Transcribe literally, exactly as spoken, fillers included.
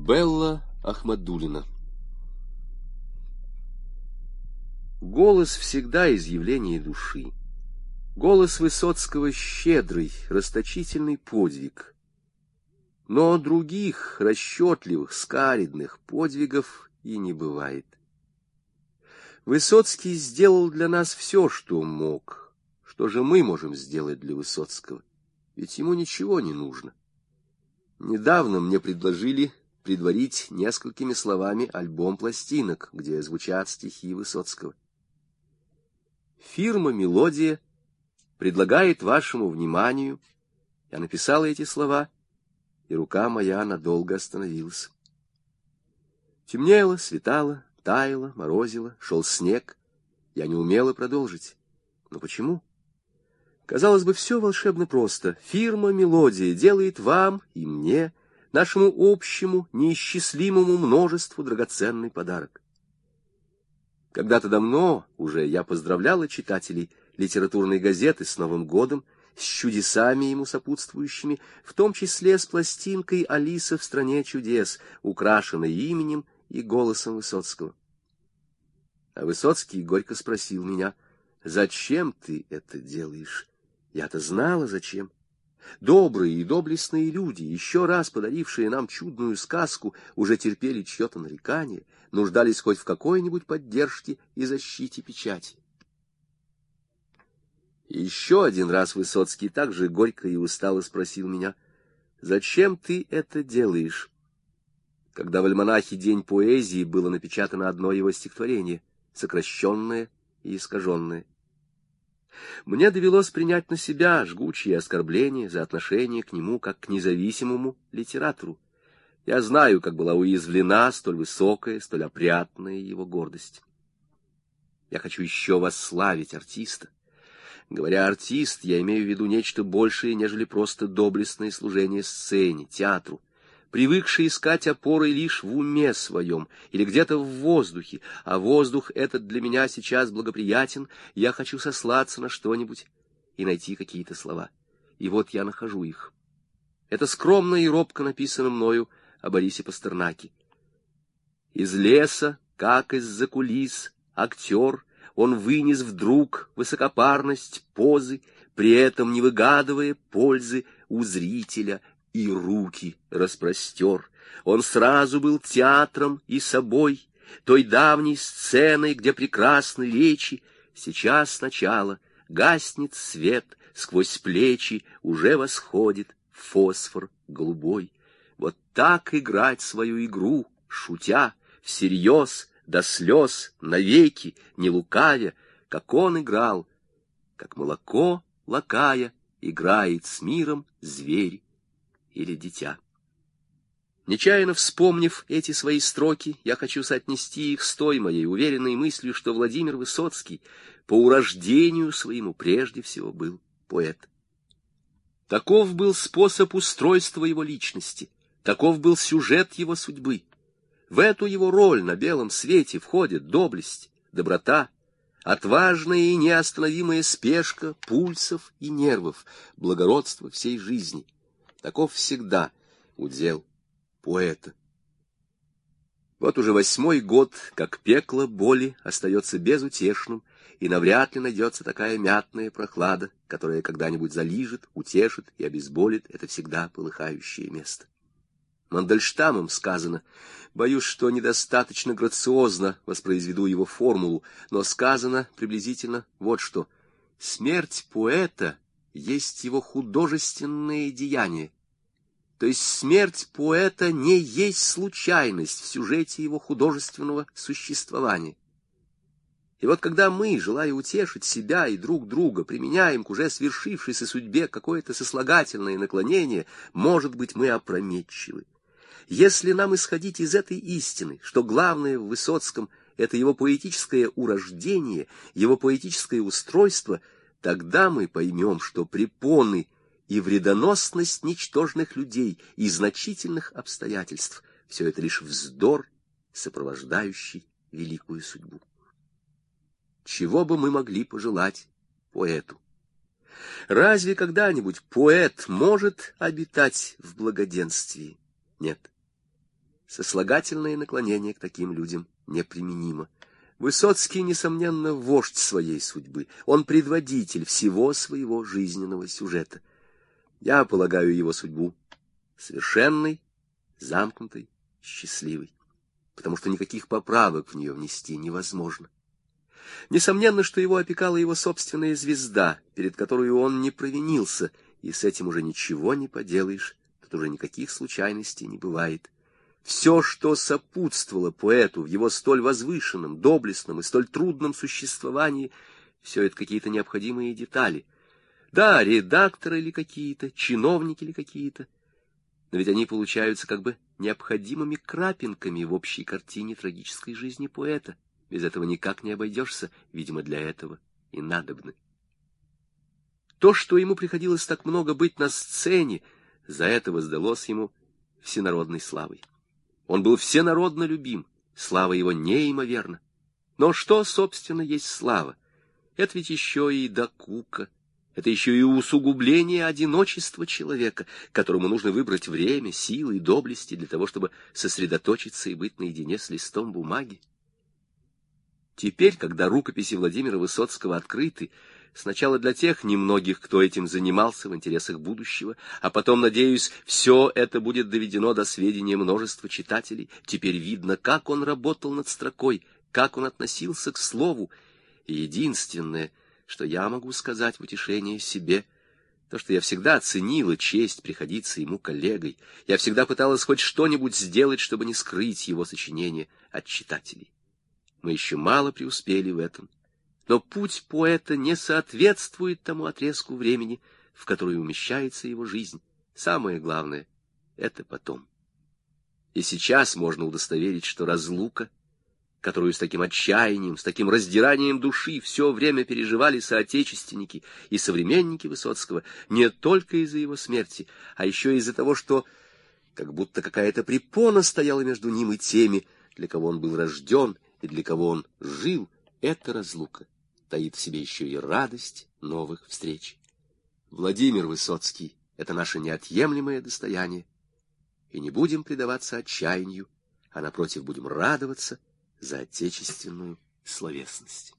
Белла Ахмадуллина. Голос всегда изъявление души. Голос Высоцкого — щедрый, расточительный подвиг. Но других, расчетливых, скаридных подвигов и не бывает. Высоцкий сделал для нас все, что мог. Что же мы можем сделать для Высоцкого? Ведь ему ничего не нужно. Недавно мне предложили предварить несколькими словами альбом пластинок, где звучат стихи Высоцкого. Фирма «Мелодия» предлагает вашему вниманию. Я написала эти слова, и рука моя надолго остановилась. Темнело, светало, таяло, морозило, шел снег. Я не умела продолжить. Но почему? Казалось бы, все волшебно просто. Фирма «Мелодия» делает вам и мне, нашему общему, неисчислимому множеству, драгоценный подарок. Когда-то давно уже я поздравляла читателей литературной газеты с Новым годом, с чудесами ему сопутствующими, в том числе с пластинкой «Алиса в стране чудес», украшенной именем и голосом Высоцкого. А Высоцкий горько спросил меня: «Зачем ты это делаешь?» Я-то знала, зачем. Добрые и доблестные люди, еще раз подарившие нам чудную сказку, уже терпели чье-то нарекание, нуждались хоть в какой-нибудь поддержке и защите печати. И еще один раз Высоцкий так же горько и устало спросил меня: «Зачем ты это делаешь?» Когда в альманахе «День поэзии» было напечатано одно его стихотворение, сокращенное и искаженное. Мне довелось принять на себя жгучие оскорбления за отношение к нему как к независимому литератору. Я знаю, как была уязвлена столь высокая, столь опрятная его гордость. Я хочу еще восславить артиста. Говоря «артист», я имею в виду нечто большее, нежели просто доблестное служение сцене, театру, привыкший искать опоры лишь в уме своем или где-то в воздухе, а воздух этот для меня сейчас благоприятен, я хочу сослаться на что-нибудь и найти какие-то слова. И вот я нахожу их. Это скромно и робко написано мною о Борисе Пастернаке. Из леса, как из-за кулис, актер, он вынес вдруг высокопарность позы, при этом не выгадывая пользы у зрителя, и руки распростер. Он сразу был театром и собой, той давней сценой, где прекрасны речи. Сейчас сначала гаснет свет, сквозь плечи уже восходит фосфор голубой. Вот так играть свою игру, шутя, всерьез, до слез, навеки, не лукавя, как он играл, как молоко, лакая, играет с миром зверь или дитя. Нечаянно вспомнив эти свои строки, я хочу соотнести их с той моей уверенной мыслью, что Владимир Высоцкий по урождению своему прежде всего был поэт. Таков был способ устройства его личности, таков был сюжет его судьбы. В эту его роль на белом свете входят доблесть, доброта, отважная и неостановимая спешка пульсов и нервов, благородство всей жизни. Таков всегда удел поэта. Вот уже восьмой год, как пекло боли остается безутешным, и навряд ли найдется такая мятная прохлада, которая когда-нибудь залижет, утешит и обезболит это всегда полыхающее место. Мандельштамом сказано, боюсь, что недостаточно грациозно воспроизведу его формулу, но сказано приблизительно вот что: смерть поэта есть его художественное деяние. То есть смерть поэта не есть случайность в сюжете его художественного существования. И вот когда мы, желая утешить себя и друг друга, применяем к уже свершившейся судьбе какое-то сослагательное наклонение, может быть, мы опрометчивы. Если нам исходить из этой истины, что главное в Высоцком — это его поэтическое урождение, его поэтическое устройство, тогда мы поймем, что препоны и вредоносность ничтожных людей и значительных обстоятельств — все это лишь вздор, сопровождающий великую судьбу. Чего бы мы могли пожелать поэту? Разве когда-нибудь поэт может обитать в благоденствии? Нет. Сослагательное наклонение к таким людям неприменимо. Высоцкий, несомненно, вождь своей судьбы. Он предводитель всего своего жизненного сюжета. Я полагаю его судьбу совершенной, замкнутой, счастливой, потому что никаких поправок в нее внести невозможно. Несомненно, что его опекала его собственная звезда, перед которой он не провинился, и с этим уже ничего не поделаешь, тут уже никаких случайностей не бывает. Все, что сопутствовало поэту в его столь возвышенном, доблестном и столь трудном существовании, все это какие-то необходимые детали. Да, редакторы ли какие-то, чиновники ли какие-то, но ведь они получаются как бы необходимыми крапинками в общей картине трагической жизни поэта. Без этого никак не обойдешься, видимо, для этого и надобно. То, что ему приходилось так много быть на сцене, за это воздалось ему всенародной славой. Он был всенародно любим, слава его неимоверна. Но что, собственно, есть слава? Это ведь еще и докука, это еще и усугубление одиночества человека, которому нужно выбрать время, силы и доблести для того, чтобы сосредоточиться и быть наедине с листом бумаги. Теперь, когда рукописи Владимира Высоцкого открыты, сначала для тех немногих, кто этим занимался в интересах будущего, а потом, надеюсь, все это будет доведено до сведения множества читателей. Теперь видно, как он работал над строкой, как он относился к слову. И единственное, что я могу сказать в утешение себе, то, что я всегда ценила честь приходиться ему коллегой. Я всегда пыталась хоть что-нибудь сделать, чтобы не скрыть его сочинения от читателей. Мы еще мало преуспели в этом. Но путь поэта не соответствует тому отрезку времени, в который умещается его жизнь. Самое главное — это потом. И сейчас можно удостоверить, что разлука, которую с таким отчаянием, с таким раздиранием души все время переживали соотечественники и современники Высоцкого, не только из-за его смерти, а еще из-за того, что как будто какая-то препона стояла между ним и теми, для кого он был рожден и для кого он жил, эта разлука таит в себе еще и радость новых встреч. Владимир Высоцкий — это наше неотъемлемое достояние, и не будем предаваться отчаянию, а, напротив, будем радоваться за отечественную словесность.